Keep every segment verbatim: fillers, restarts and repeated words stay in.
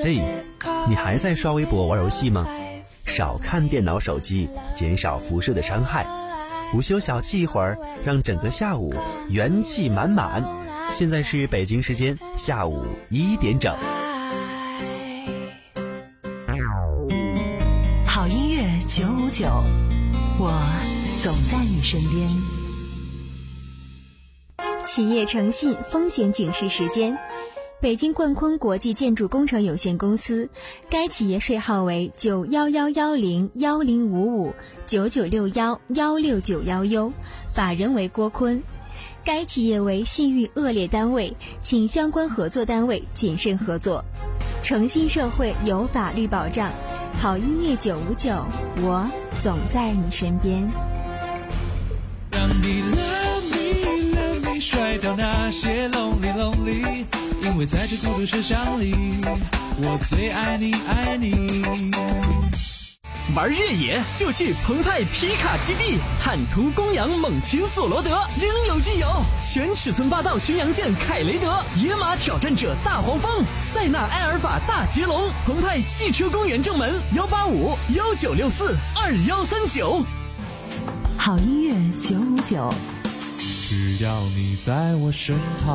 嘿，你还在刷微博玩游戏吗？少看电脑手机，减少辐射的伤害。午休小憩一会儿，让整个下午元气满满。现在是北京时间下午一点整。 好音乐九五九，我总在你身边。 企业诚信风险警示时间。北京冠坤国际建筑工程有限公司，该企业税号为九幺幺幺零幺零五五九九六幺幺六九幺 U， 法人为郭坤。该企业为信誉恶劣单位，请相关合作单位谨慎合作。诚信社会有法律保障，好音乐九五九，我总在你身边。 让你 love me love me 甩掉那些 lonely lonely， 因为在这孤独车厢里，我最爱你爱你。 玩越野就去澎湃皮卡基地，坦途公羊猛禽索罗德，应有尽有。全尺寸霸道巡洋舰凯雷德，野马挑战者大黄蜂，塞纳埃尔法大捷龙。澎湃汽车公园正门幺八五幺九六四二幺三九。 好音乐九五九， 只要你在我身旁。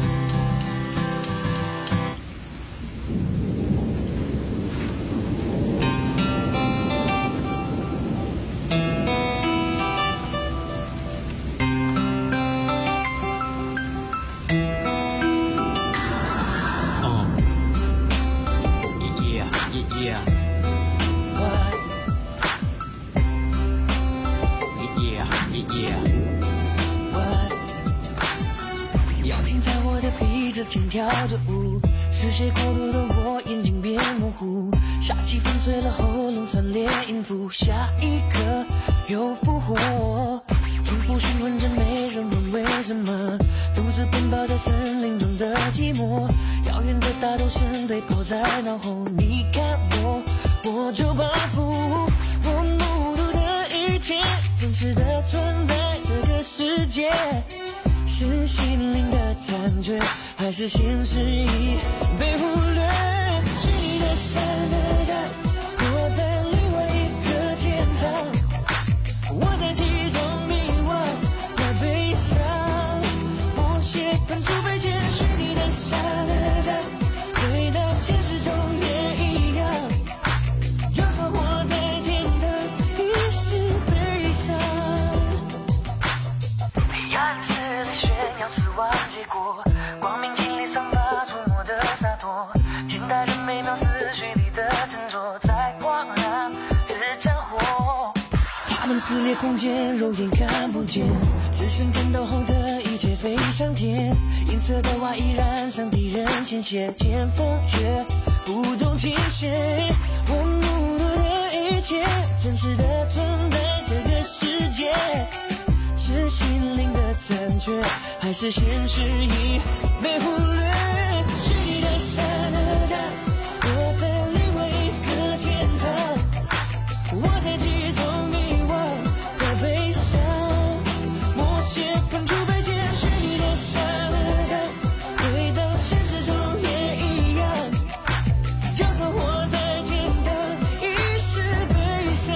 跳着舞，是谁过度的我眼睛变模糊，杀气粉碎了喉咙断裂音符，下一刻又复活，重复循环着没人问为什么，独自奔跑在森林中的寂寞，遥远的大钟声被抛在脑后，你看我我就仿佛我目睹的一切真实的存在这个世界，是心灵的残缺，还是现实已被忽略？是你的山的家，我在另外一个天堂，我在其中迷惘和悲伤，默写喷出悲切。是你的山的家，回到现实中也一样，就算活在天堂，亦是悲伤。黑暗势力炫耀死亡结果，光明尽力散发出我的洒脱，天大人美妙思绪里的沉着，在恍然是战火。他们撕裂空间，肉眼看不见，自身战斗后的一切飞上天，银色的外衣染上敌人鲜血，剑锋却不懂停歇。我目睹的一切真实的存在这个世界，是心灵的残缺，还是现实已被忽略？是你的山的家，我在另外一个天堂，我在其中迷惘和悲伤，默写喷出悲切。是你的山的家，回到现实中也一样，就算活在天堂，亦是悲伤。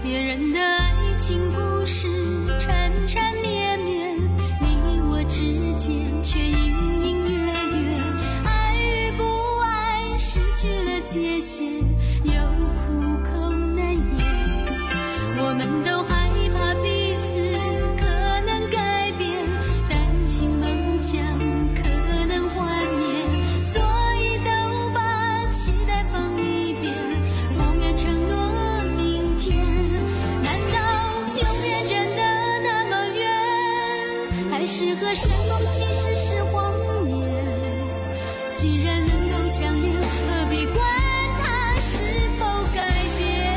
别人的爱情故事缠缠绵绵，你我之间却隐隐约约，爱与不爱失去了界限，又苦口难言。我们都害怕彼此可能改变，担心梦想可能幻灭，所以都把期待放一边，不愿承诺明天。难道永远真的那么远，还是和山盟其实是谎言？既然能够相恋，何必管它是否改变？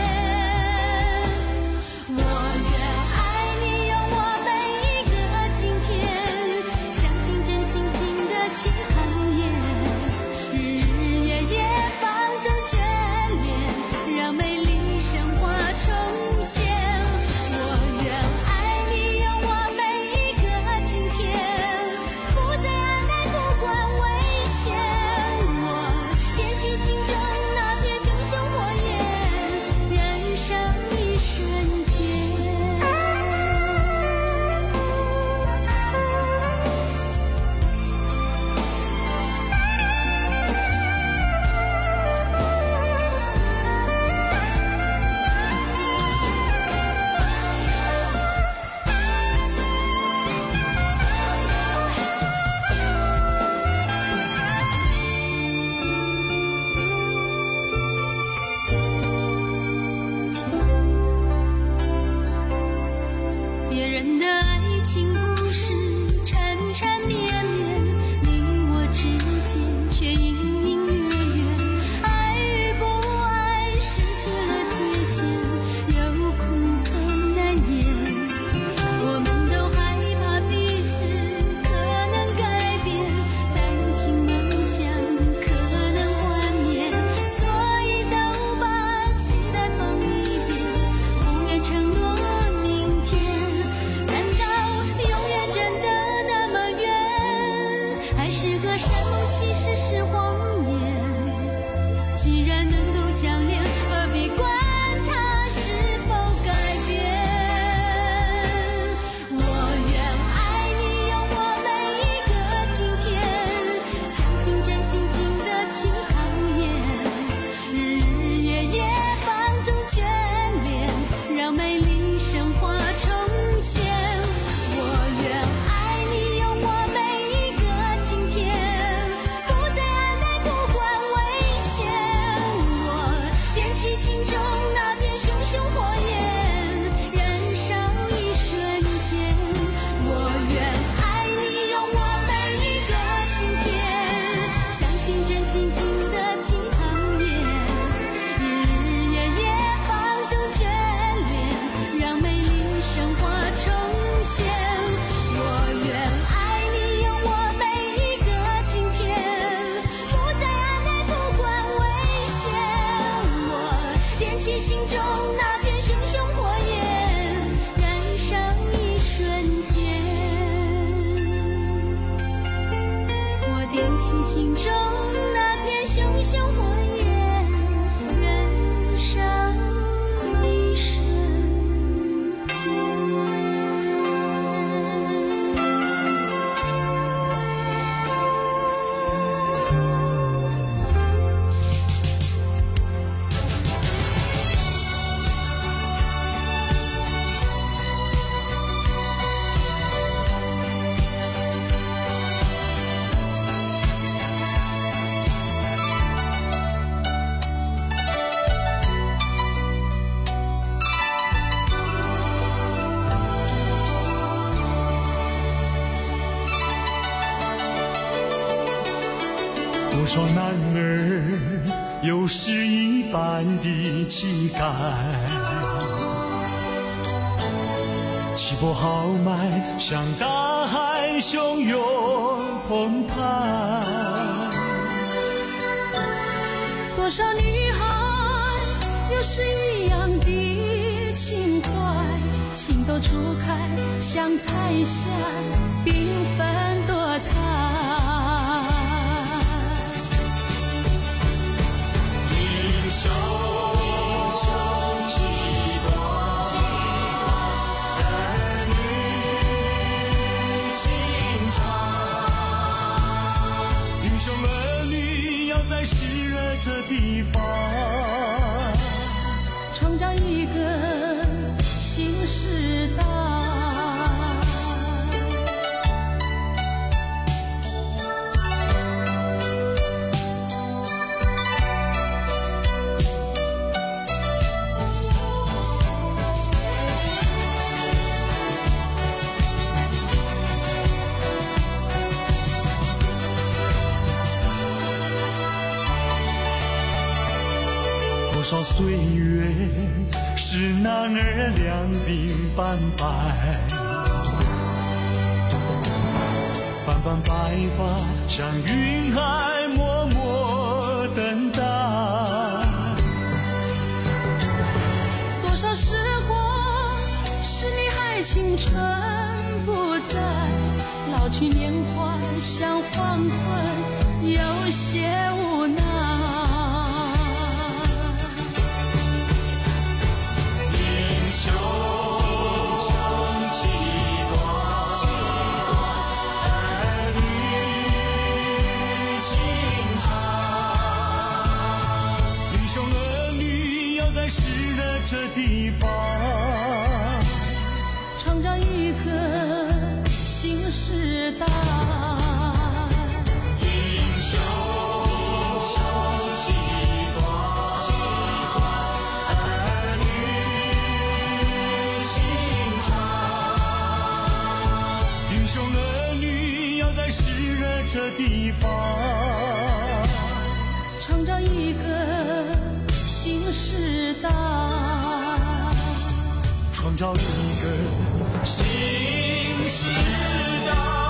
我愿爱你，有我每一个今天，相信真心经得起考验，日日夜夜放纵眷恋，让美丽神话重现。我愿爱你，有我每一个今天，不再按捺不管危险。我点起心中那片熊熊火焰，燃烧一瞬间。别人的爱情故事缠缠绵绵，你我之间却隐隐约约，爱与不爱失去了界限，又苦口难言。我们都害怕彼此可能改变，担心梦想可能幻灭，所以都把期待放一边，不愿承诺明天。难道永远真的那么远，还是和山盟其实是谎言？既然能够相恋，何必管它是否改变？我愿爱你，有我每一个今天，相信真心经得起考验，日日夜夜放纵眷恋，让美丽神话重现。我愿爱你，有我每一个今天，不再按捺不管危险。我点起心中那片熊熊火焰，燃烧一瞬间。我愿爱你，有我每一个今天，相信真心经得起考验，日日夜夜放纵眷恋，让美丽神话重现。我愿爱你，有我每一个今天，不再按捺不管危险。我点起心中那片熊熊火焰，燃烧一瞬间。我点起心中那片熊熊火焰，燃烧一瞬间。 多少男儿有诗一般的气概，气魄豪迈，像大海汹涌澎湃。 多少女孩有诗一样的情怀，情窦初开，像彩霞缤纷多彩。英雄，英雄几多少岁月使男儿两鬓斑白，斑斑白发像云海默默等待。 多少时光使你还青春不在，老去年华像黄昏，有些无奈。 英雄气短，儿女情长，英雄儿女要在诗的这地方创造一个新时代。 英雄气短，儿女情长，英雄儿女要在诗的这地方创造一个新时代， 创造一个新时代。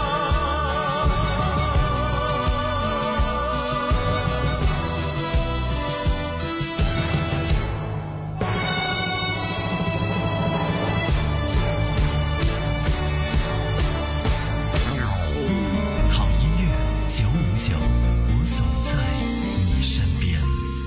好音乐九五九，我总在你身边。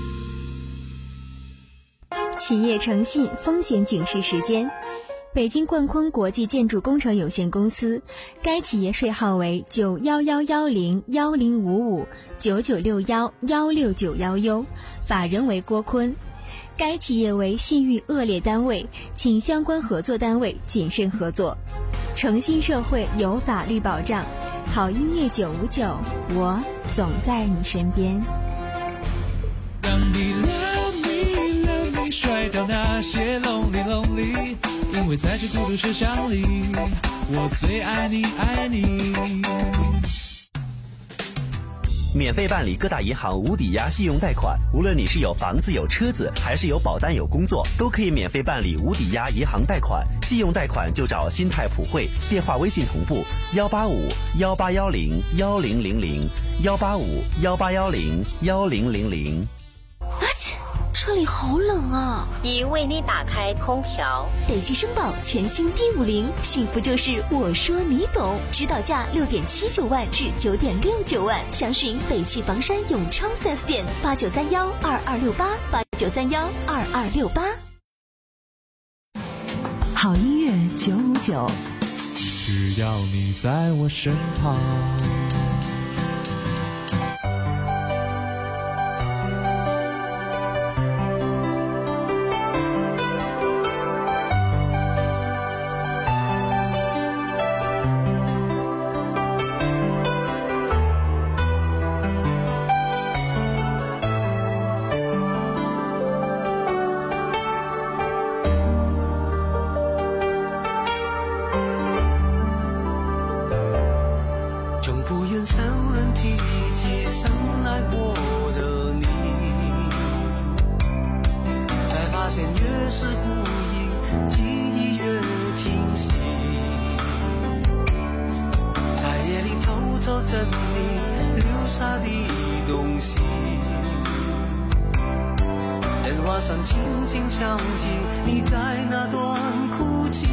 企业诚信风险警示时间。北京冠坤国际建筑工程有限公司，该企业税号为九幺幺幺零幺零五五九九六幺幺六九幺 U， 法人为郭坤。该企业为信誉恶劣单位，请相关合作单位谨慎合作。诚信社会有法律保障，好音乐九五九，我总在你身边。 让你 love me love me 甩掉那些 lonely lonely， 因为在这孤独车厢里，我最爱你爱你。 免费办理各大银行无抵押信用贷款，无论你是有房子有车子，还是有保单有工作，都可以免费办理无抵押银行贷款。信用贷款就找新泰普惠，电话微信同步幺八五幺八幺零幺零零零幺八五幺八幺零幺零零零。 这里好冷啊！ 已为你打开空调。 北汽绅宝全新 D 五零，幸福就是我说你懂，指导价六点七九万至九点六九万，详询北汽房山永昌 四 S 店八九三幺二二六八八九三幺二二六八。 好音乐九五九， 只要你在我身旁。 轻轻想起你在那段哭泣，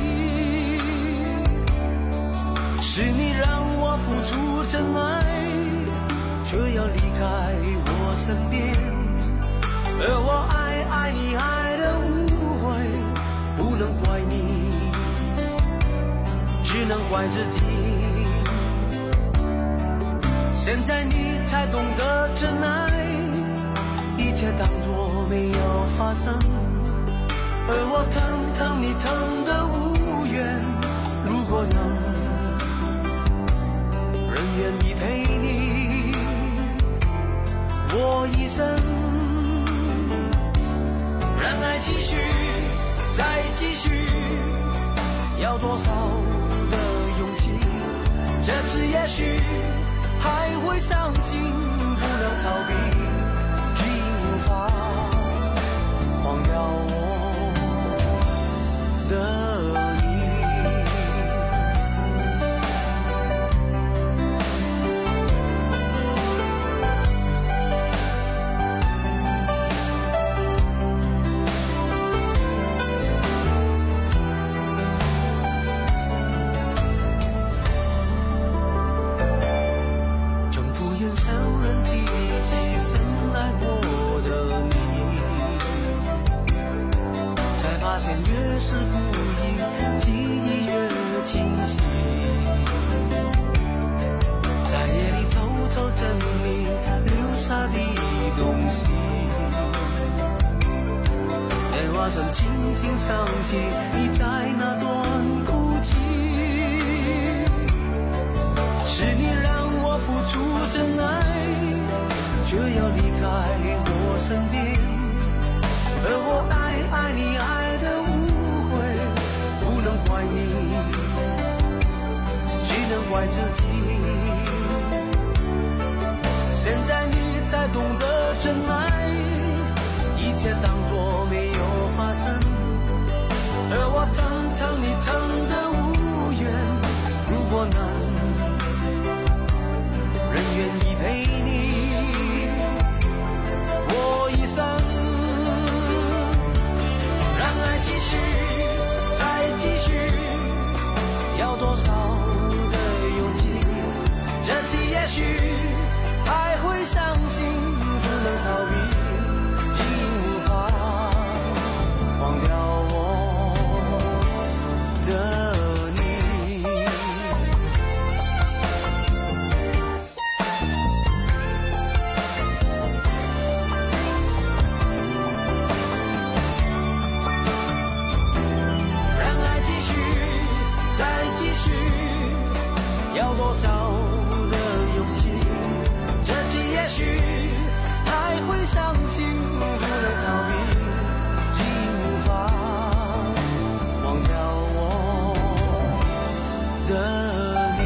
是你让我付出真爱，却要离开我身边，而我爱爱你爱的无悔，不能怪你，只能怪自己。现在你才懂得真爱，一切当作没有发生，而我疼疼你疼得无缘。如果能人愿意陪你，我一生让爱继续再继续，要多少的勇气？这次也许还会伤心，不能逃避，已无法忘掉我的你。总不愿伤人提起深爱过的你，才发现越是故意，记忆越清晰。在夜里偷偷整理留下的东西，电话声轻轻响起，你在那端哭泣。是你让我付出真爱，却要离开我身边，而我爱爱你爱的误会，不能怪你，只能怪自己。现在你才懂得真爱，一切当作没有发生，而我疼疼你疼的无缘。如果能人愿意陪你，我一生让爱继续再继续，要多少的勇气，这次也许还会相信不能逃避，竟无法忘掉我的你。让爱继续再继续，要多少的勇气，这次也许还会相信不能逃避，竟无法忘掉我的你。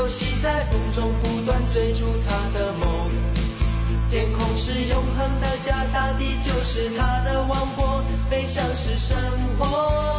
游戏在风中不断追逐他的梦。天空是永恒的家，大地就是他的王国，飞翔是生活。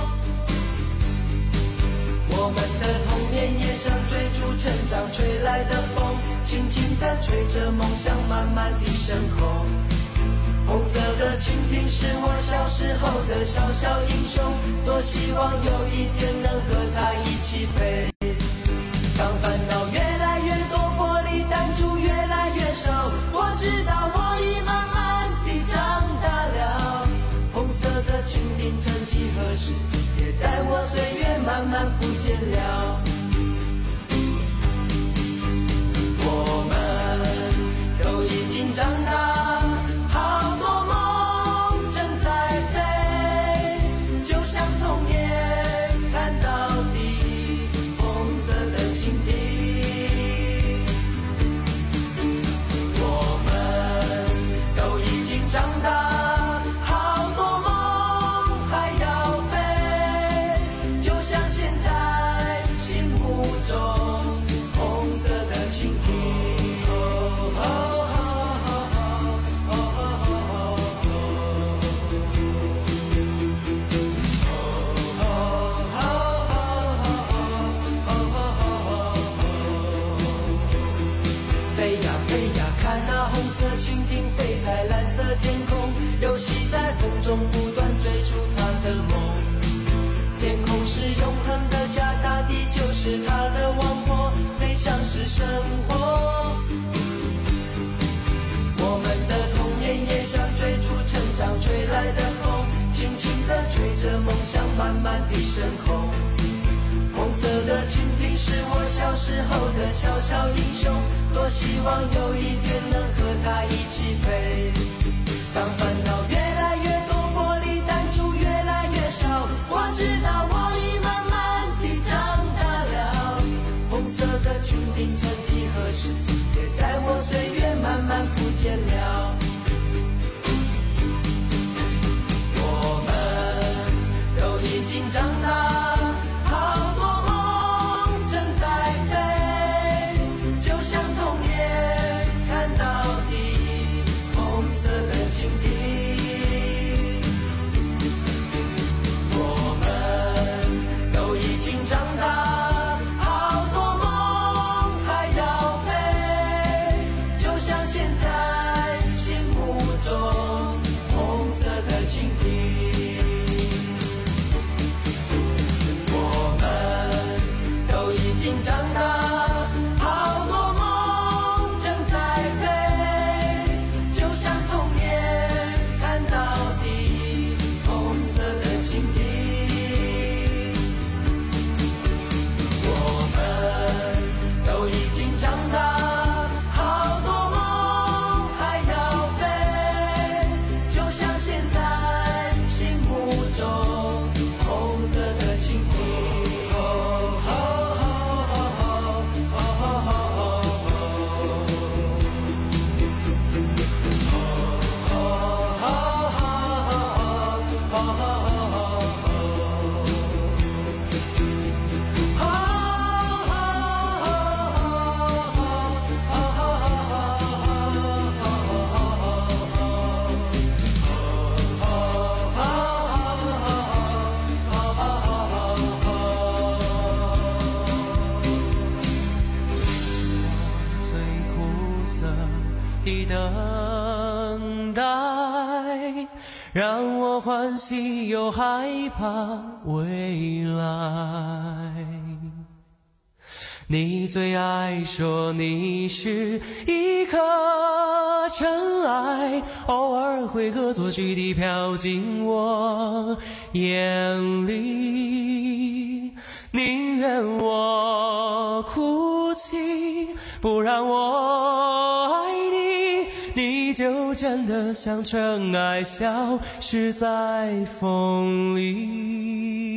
我们的童年也像追逐成长吹来的风，轻轻地吹着梦想慢慢地升空。红色的蜻蜓是我小时候的小小英雄，多希望有一天能和它一起飞。当烦恼越来越多，玻璃弹珠越来越少，我知道我已慢慢地长大了。红色的蜻蜓曾几何时也在我岁月慢慢不见了。我们都已经长大，好多梦正在飞，就像童年看到底红色的蜻蜓。我们都已经长大，好多梦还要飞，就像现在心目中红色的蜻蜓。飞呀飞呀，看那红色蜻蜓飞在蓝色天空，游戏在风中不断追逐它的梦。天空是永恒的家，大地就是它的王国，飞翔是生活。我们的童年也像追逐成长吹来的风，轻轻地吹着梦想慢慢地升空。红色的蜻蜓是我小时候的小小英雄，多希望有一天能和它一起飞。当烦恼越来越多，玻璃弹珠越来越少，我知道我已慢慢地长大了。红色的蜻蜓曾几何时也在我岁月慢慢不见了。我们都已经长大，的等待，让我欢喜又害怕未来。你最爱说你是一颗尘埃，偶尔会恶作剧地飘进我眼里，宁愿我哭泣，不让我爱你，你就真的像尘埃消失在风里。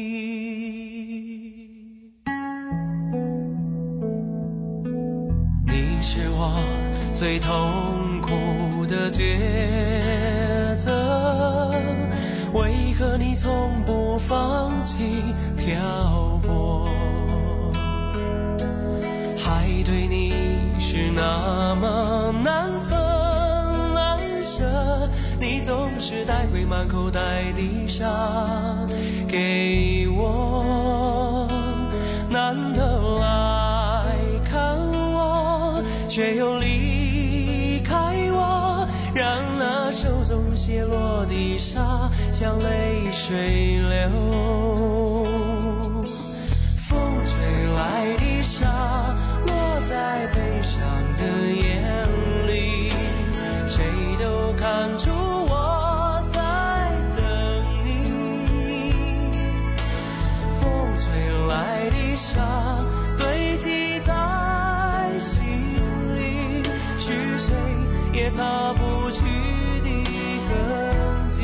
你是我最痛苦的抉择，为何你从不放弃漂泊？海还对你是那么难分难舍，你总是带回满口袋的沙给我，难得来看我，却又离开我，让那手中泻落的沙像泪水流。风吹来的沙落在悲伤的眼里，谁都看出我在等你。风吹来的沙堆积在心里，是谁也擦不去的痕迹。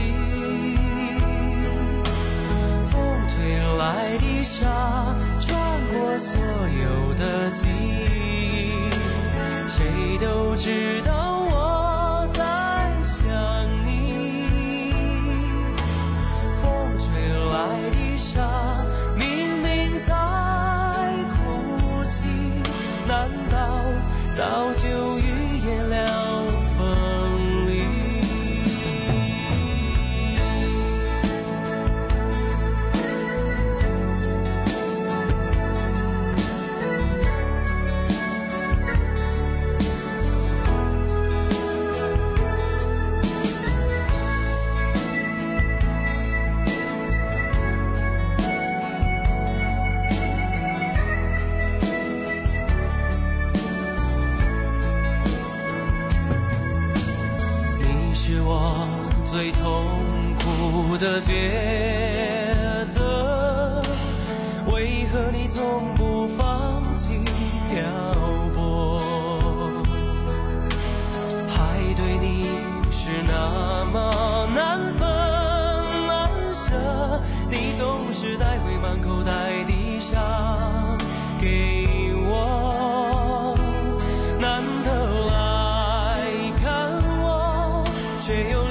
风吹来的沙穿过所有的记忆，谁都知道我在想你。风吹来的沙明明在哭泣，难道早就预言了分离？最痛苦的抉择，为何你从不放弃漂泊？还对你是那么难分难舍，你总是带回满口袋的沙给我，难得来看我，却又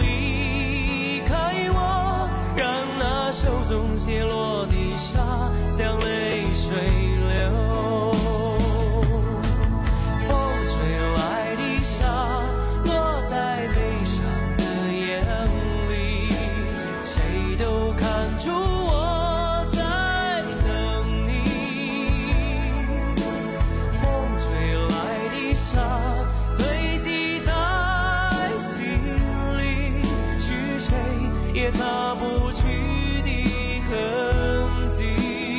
手中泻落的沙像泪水流。风吹来的沙落在悲伤的眼里，谁都看出我在等你。风吹来的沙堆积在心里，是谁也擦不去痕迹。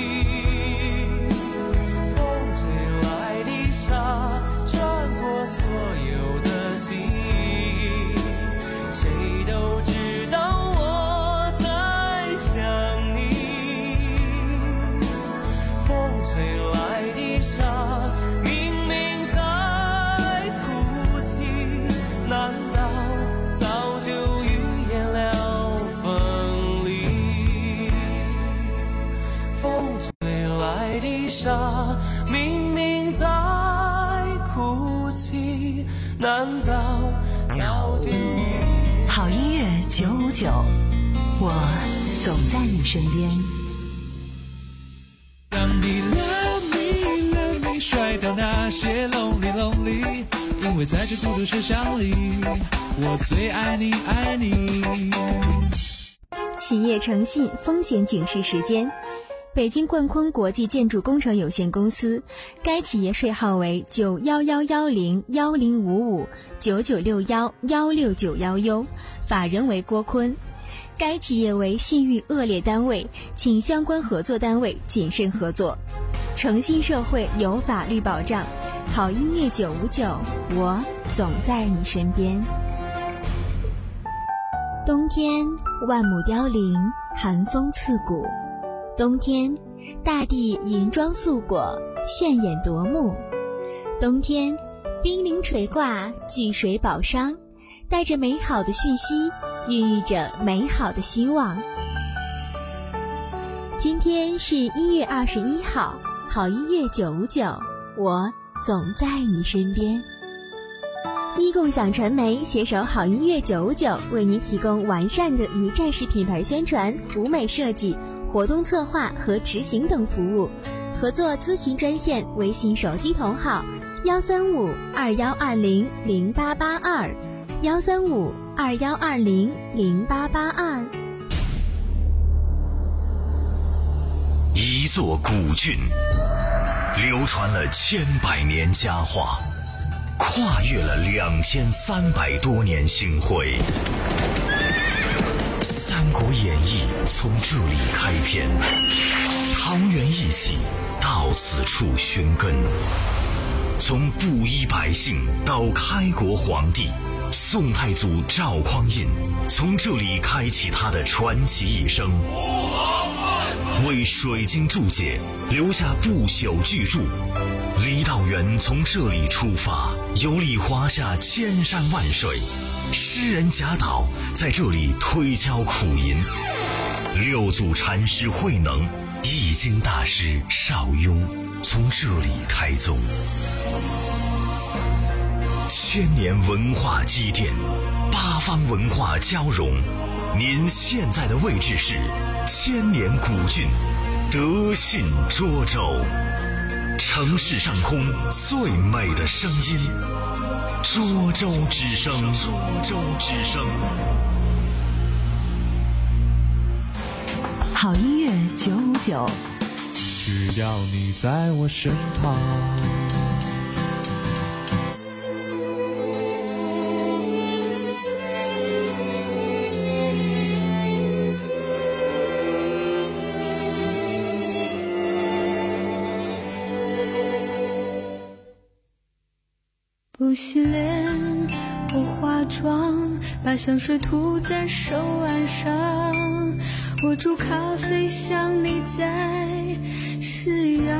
风吹来的沙穿过所有的记忆，谁都知道我在想你。风吹来的沙明明在哭泣，难道早就预言了分离？风吹来的沙明明在哭泣，难道早就好音乐九五九，我总在你身边。 让你 love me love me 甩掉那些 lonely lonely， 因为在这孤独车厢里，我最爱你爱你。 企业诚信风险警示时间。北京冠坤国际建筑工程有限公司，该企业税号为九幺幺幺零幺零五五九九六幺幺六九幺 U， 法人为郭坤。该企业为信誉恶劣单位，请相关合作单位谨慎合作。诚信社会有法律保障，好音乐九五九，我总在你身边。冬天万亩凋零，寒风刺骨。冬天，大地银装素裹，炫眼夺目。冬天，冰凌垂挂，聚水宝商，带着美好的讯息，孕育着美好的希望。今天是一月二十一号，好音乐九五九，我总在你身边。一共享传媒携手好音乐九五九，为您提供完善的一站式品牌宣传、舞美设计、活动策划和执行等服务， 合作咨询专线微信手机同号幺三五二幺二零零八八二幺三五二幺二零零八八二。 一座古郡，流传了千百年佳话，跨越了两千三百多年星辉。《三国演义》从这里开篇，桃园义气到此处寻根。从布衣百姓到开国皇帝，宋太祖赵匡胤从这里开启他的传奇一生，为水晶注解留下不朽巨著。郦道元从这里出发，游历华夏千山万水，诗人贾岛在这里推敲苦吟，六祖禅师慧能、易经大师邵雍从这里开宗。千年文化积淀，八方文化交融。您现在的位置是千年古郡德信涿州，城市上空最美的声音，涿州之声。涿州之声。 好音乐九五九， 只要你在我身旁。 不洗脸，不化妆，把香水涂在手腕上，我煮咖啡像你在吃药，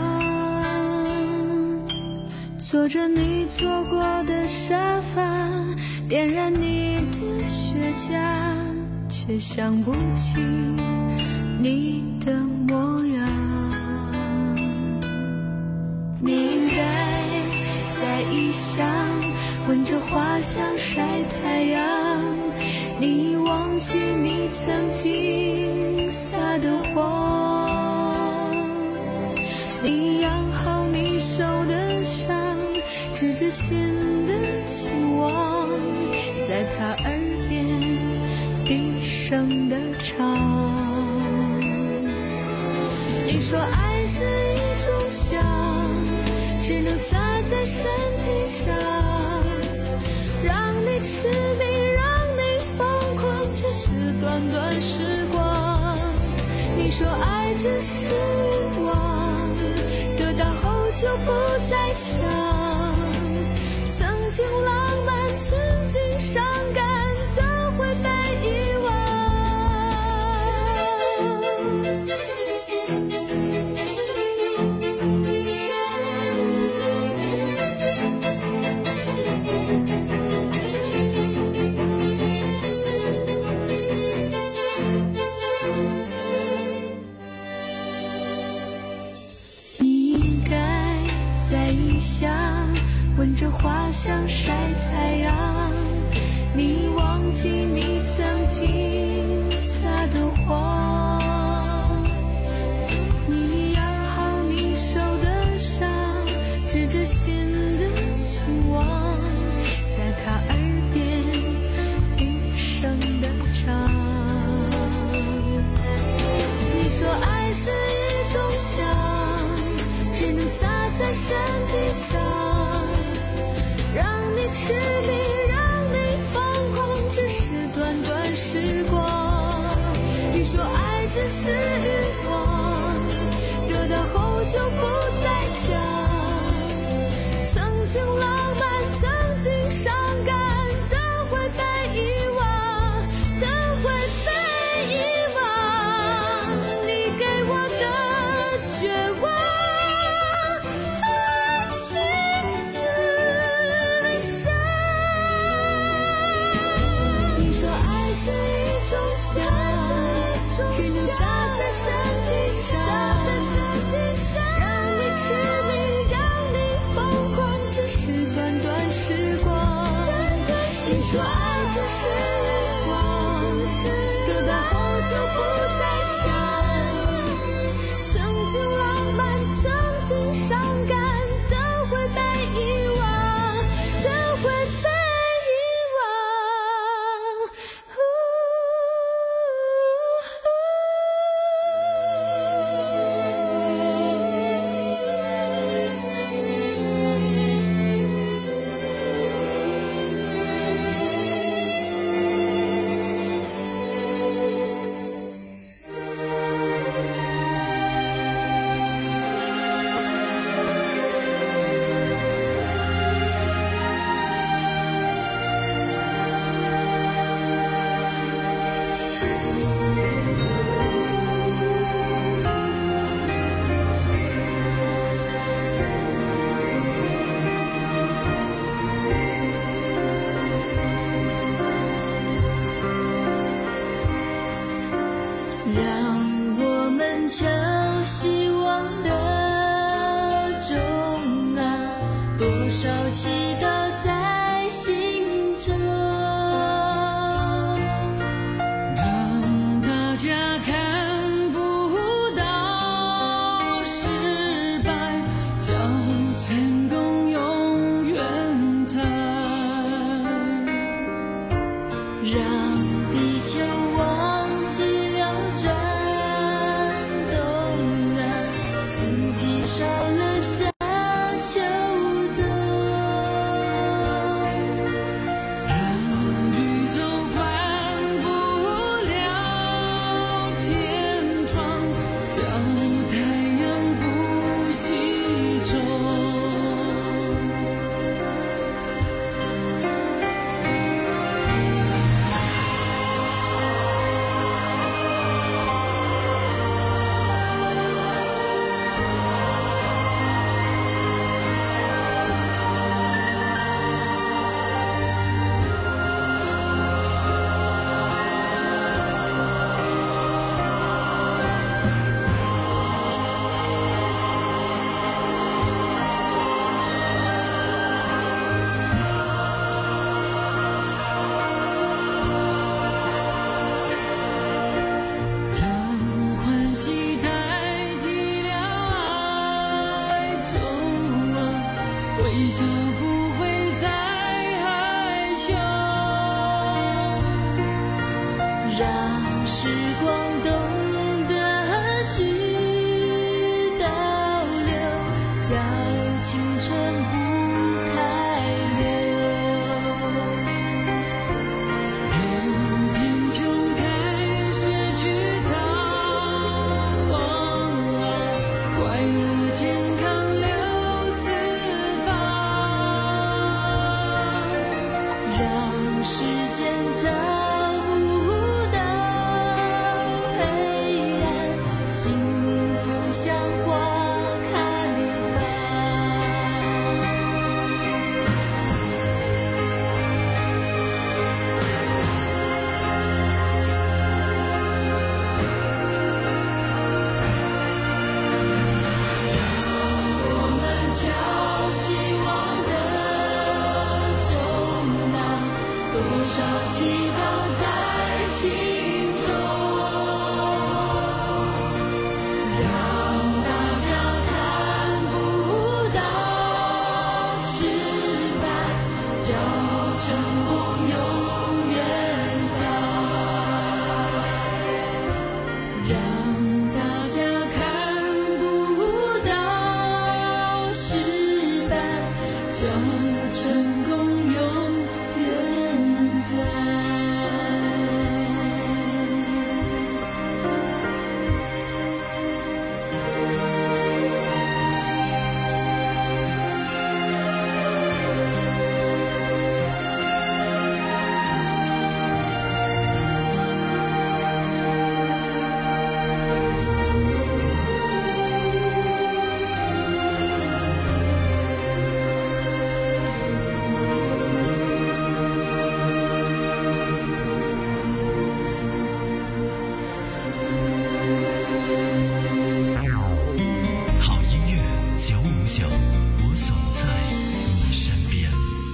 坐着你坐过的沙发，点燃你的雪茄，却想不起你的模样。你应该在异乡闻着花香晒太阳，你忘记你曾经撒的谎，你养好你受的伤，指着心的期望，在他耳边低声的唱。你说爱是一种香，只能洒在身体上，让你痴迷，让你疯狂，只是短短时光。你说爱只是欲望，得到后就不再想，曾经浪漫，曾经伤感，都会被遗忘。闻着花香晒太阳，你忘记你曾经撒的谎，你养好你受的伤，指着心的期望，在他耳边低声的唱。你说爱是一种香，只能洒在身体上，让你痴迷，让你疯狂，只是短短时光。你说爱只是欲望，得到后就不再想，曾经浪漫，曾经伤感，都会被遗忘，都会被遗忘。你给我的绝望，是一种香，只能洒在身体上，让你痴迷，让你疯狂，只是短短时光。你说爱只是欲望，得到后就不再想，曾经浪漫，曾敲希望的钟啊，多少祈祷在心中， 让大家看不到失败，叫成功永远在， 让地球忘记了转动啊，四季少了夏秋冬， 让宇宙关不了天窗，叫太阳不西冲。微笑不会再害羞， 让时光懂得去倒流，叫青春不开溜， 让贫穷开始去逃亡啊，快乐健康流四让时间找不到黑暗，幸福像花开放。 我们敲希望的钟啊，多少祈祷在心中，让大家看不到失败，叫成功永远在，让大家看不到失败，叫成功永远在。 好音乐九五九，我总在你身边。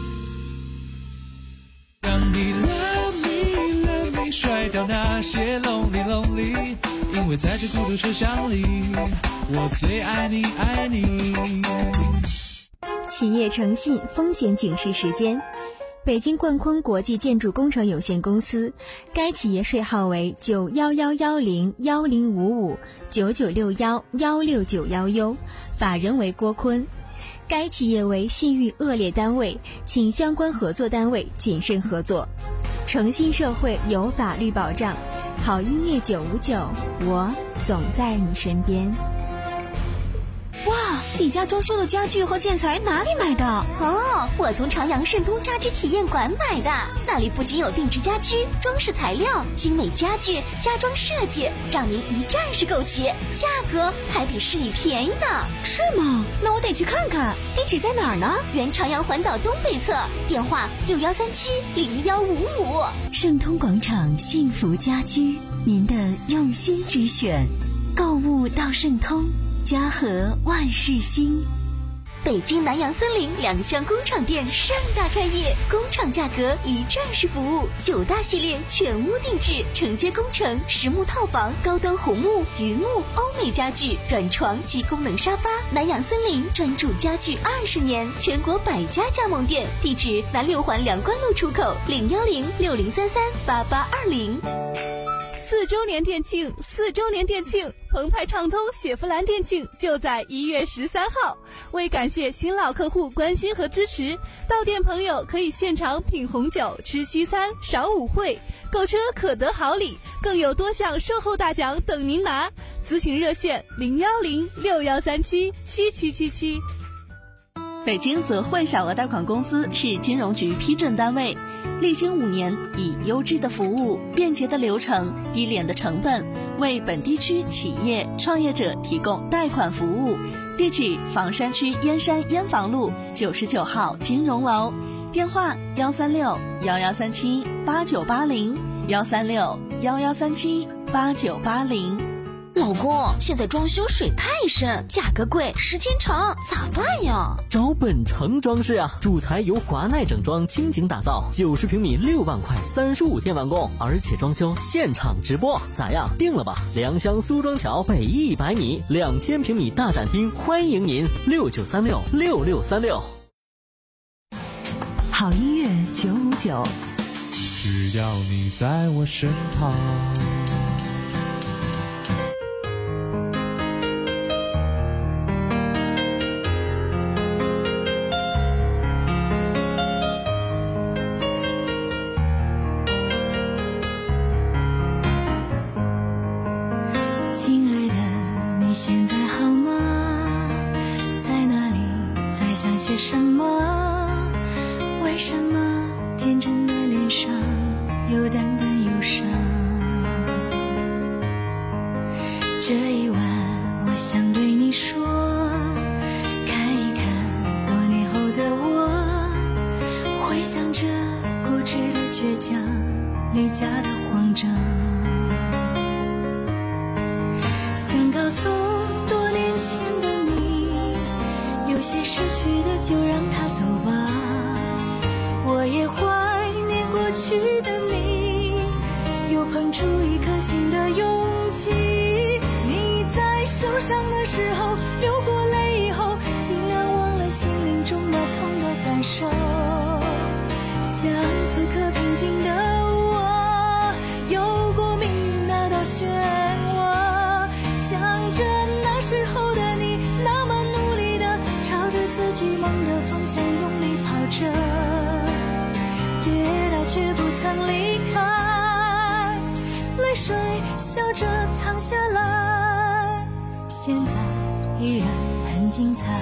让你 love me love me 甩掉那些 lonely lonely， 因为在这孤独车厢里，我最爱你爱你。 企业诚信风险警示时间。北京冠坤国际建筑工程有限公司，该企业税号为九幺幺幺零幺零五五九九六幺幺六九幺 U， 法人为郭坤。该企业为信誉恶劣单位，请相关合作单位谨慎合作。诚信社会有法律保障，好音乐九五九，我总在你身边。 哇，你家装修的家具和建材哪里买的？哦，我从长阳盛都家居体验馆买的，那里不仅有定制家居、装饰材料、精美家具、家装设计，让您一站式购齐，价格还比市里便宜呢。是吗？那我得去看看。地址在哪儿呢？原长阳环岛东北侧，电话六幺三七零幺五五。 盛通广场幸福家居，您的用心之选。 购物到盛通，家和万事兴。北京南洋森林两厢工厂店盛大开业，工厂价格一站式服务，九大系列全屋定制，承接工程、实木套房、高端红木、榆木、欧美家具、软床及功能沙发。南洋森林专注家具二十年，全国百家加盟店，地址南六环梁关路出口，零幺零六零三三八八二零。 四周年店庆，四周年店庆，澎湃畅通雪佛兰店庆就在一月十三号。为感谢新老客户关心和支持，到店朋友可以现场品红酒、吃西餐、赏舞会，购车可得好礼，更有多项售后大奖等您拿。咨询热线零幺零六幺三七七七七七。 北京泽汇小额贷款公司是金融局批准单位，历经五年，以优质的服务、便捷的流程、低廉的成本，为本地区企业创业者提供贷款服务。地址：房山区燕山燕房路九十九号金融楼，电话：幺三六幺幺三七八九八零，幺三六幺幺三七八九八零。 老公，现在装修水太深，价格贵，时间长，咋办呀？ 找本城装饰啊，主材由华奈整装倾情打造，九十平米六万块，三十五天完工，而且装修现场直播，咋样？定了吧？良乡苏庄桥北一百米，两千平米大展厅，欢迎您，六九三六六六三六。 好音乐九五九， 只要你在我身旁。 现在好吗？在哪里？在想些什么？为什么天真的脸上有淡淡忧伤？这一晚我想对你说，看一看多年后的我，回想着固执的倔强，离家的慌张，想告诉多年前的你，有些失去的就让它走吧。我也怀念过去的你，又碰出一颗新的勇气。你在受伤的时候流过泪以后，尽量忘了心灵中那痛的感受。像此刻平静的我，有过命运那道漩涡，想着那时候的你，那么努力的朝着自己梦的方向用力跑着，跌倒却不曾离开，泪水笑着藏下来，现在依然很精彩。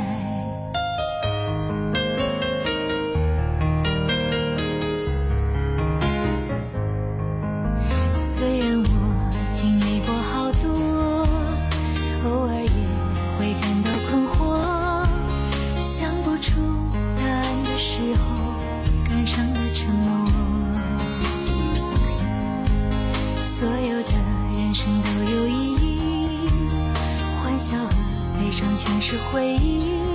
虽然我经历过好多，偶尔也会感到困惑，想不出答案的时候，感伤的沉默。所有的人生都有意义，欢笑和悲伤全是回忆。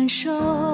受。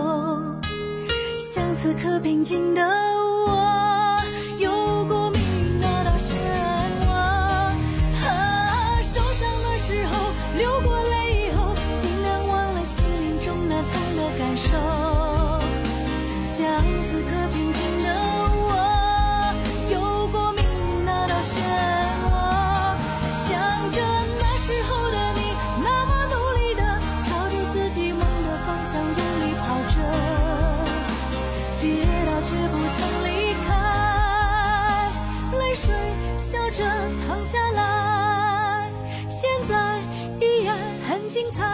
像此刻平静的我，有过命运那道漩涡。啊，受伤的时候，流过泪以后，尽量忘了心灵中那痛的感受。像此刻平静的我，有过命运那道漩涡。想着那时候的你，那么努力的朝着自己梦的方向用力跑着，跌倒却不曾离开，泪水笑着淌下来，现在依然很精彩。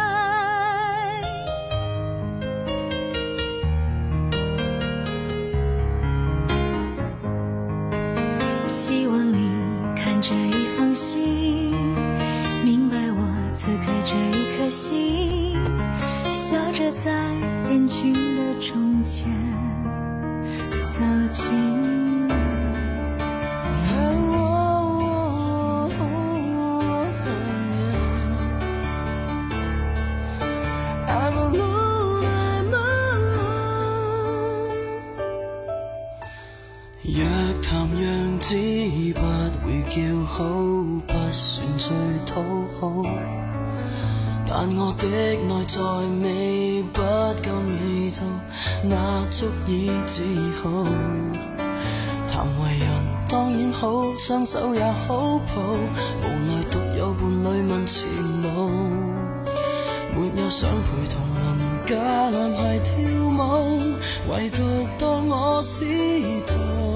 希望你看这一封信，明白我此刻这一颗心，笑着在人群的中间走进了若談樣子不會叫好，不算最討好，但我的內在美不夠味道，那足以自豪。談為人當然好，雙手也好抱，無奈獨有伴侶問前路，沒有想陪同鄰家男孩跳舞，唯獨當我司徒。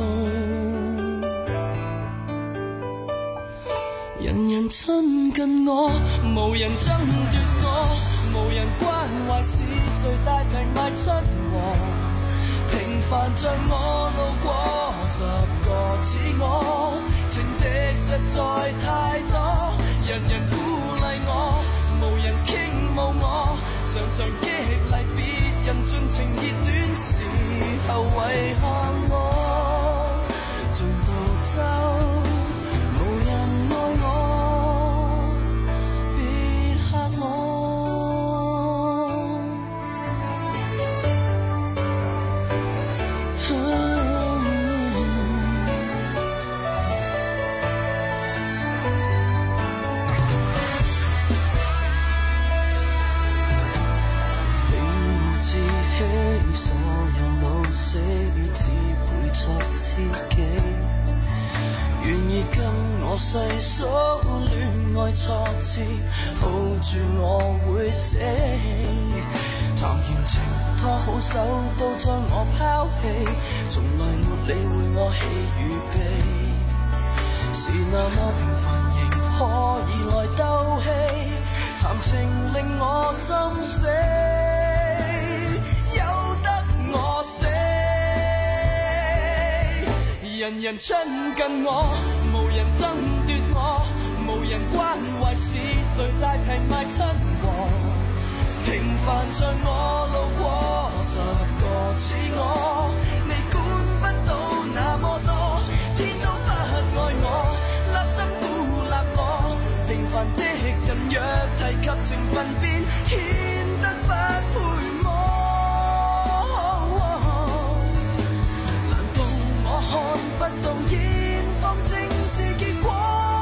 人人親近我，無人爭奪我，無人關懷是誰大平賣出和，平凡像我路過十個似我，情敵實在太多，人人鼓勵我，無人傾慕我，常常激勵別人盡情熱戀時候，遺下我盡獨奏。細數戀愛挫折，抱住我會死。談完情拖好手都將我拋棄，從來沒理會我喜與悲。是那麼平凡仍可以來鬥氣，談情令我心死，由得我死。人人親近我，無人爭奪我，無人關懷是誰大平賣親和，平凡像我路過十個似我，你管不到那麼多，天都不愛我，立心孤立我，平凡的人若提及情分便顯得不配我。難道我看不到現況正是結果？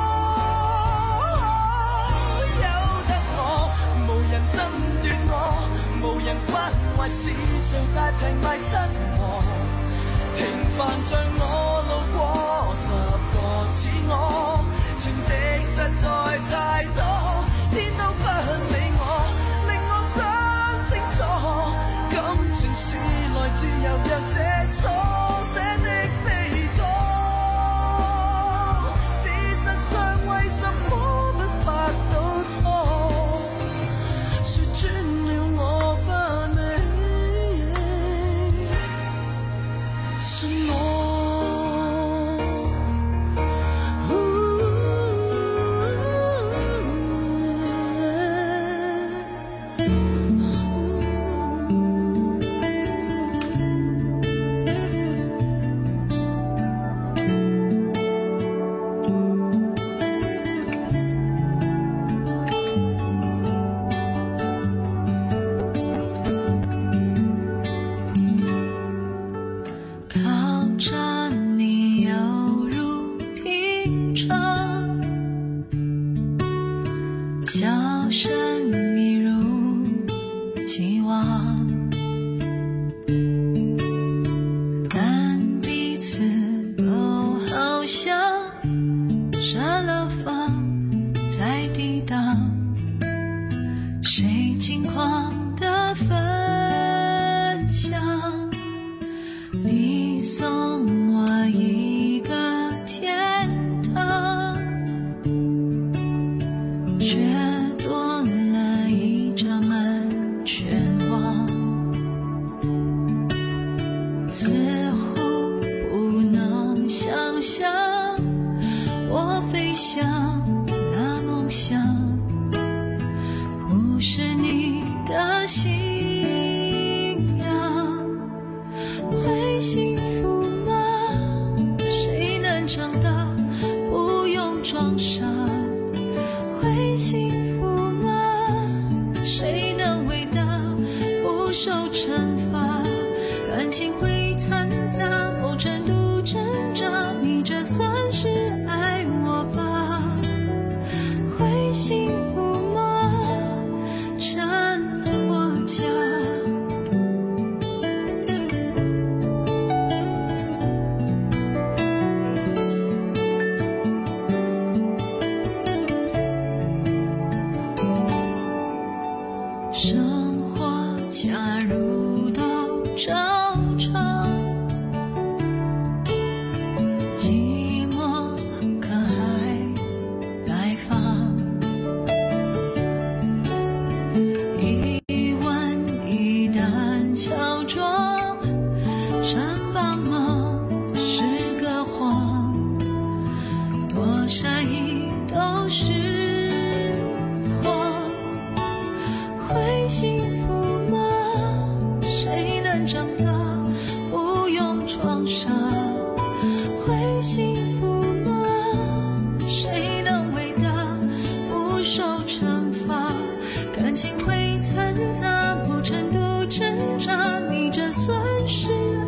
由得我，無人爭奪我，無人關懷是誰大平賣親和，平凡像我路過十個似我，情敵實在太多，天都不理我，令我想清楚，感情是來自由弱者所寫的悲歌。事實上為什麼不拍到拖，說穿了我不理，信我。 似乎不能想象，我飞翔那梦想不是你的信仰，会幸福吗？谁能长大不用装傻？会幸福吗？谁能伟大不受惩罚？感情会掺杂某程度挣扎，你这算是爱我吧？会幸福吗？真或假？生活假如都正常，寂寞可还来访？疑问一旦敲撞，真帮忙是个谎，多善意都是谎。会幸福吗？谁能长大不用装傻？会幸福吗？谁能伟大不受惩罚？感情会掺杂某程度挣扎，你这算是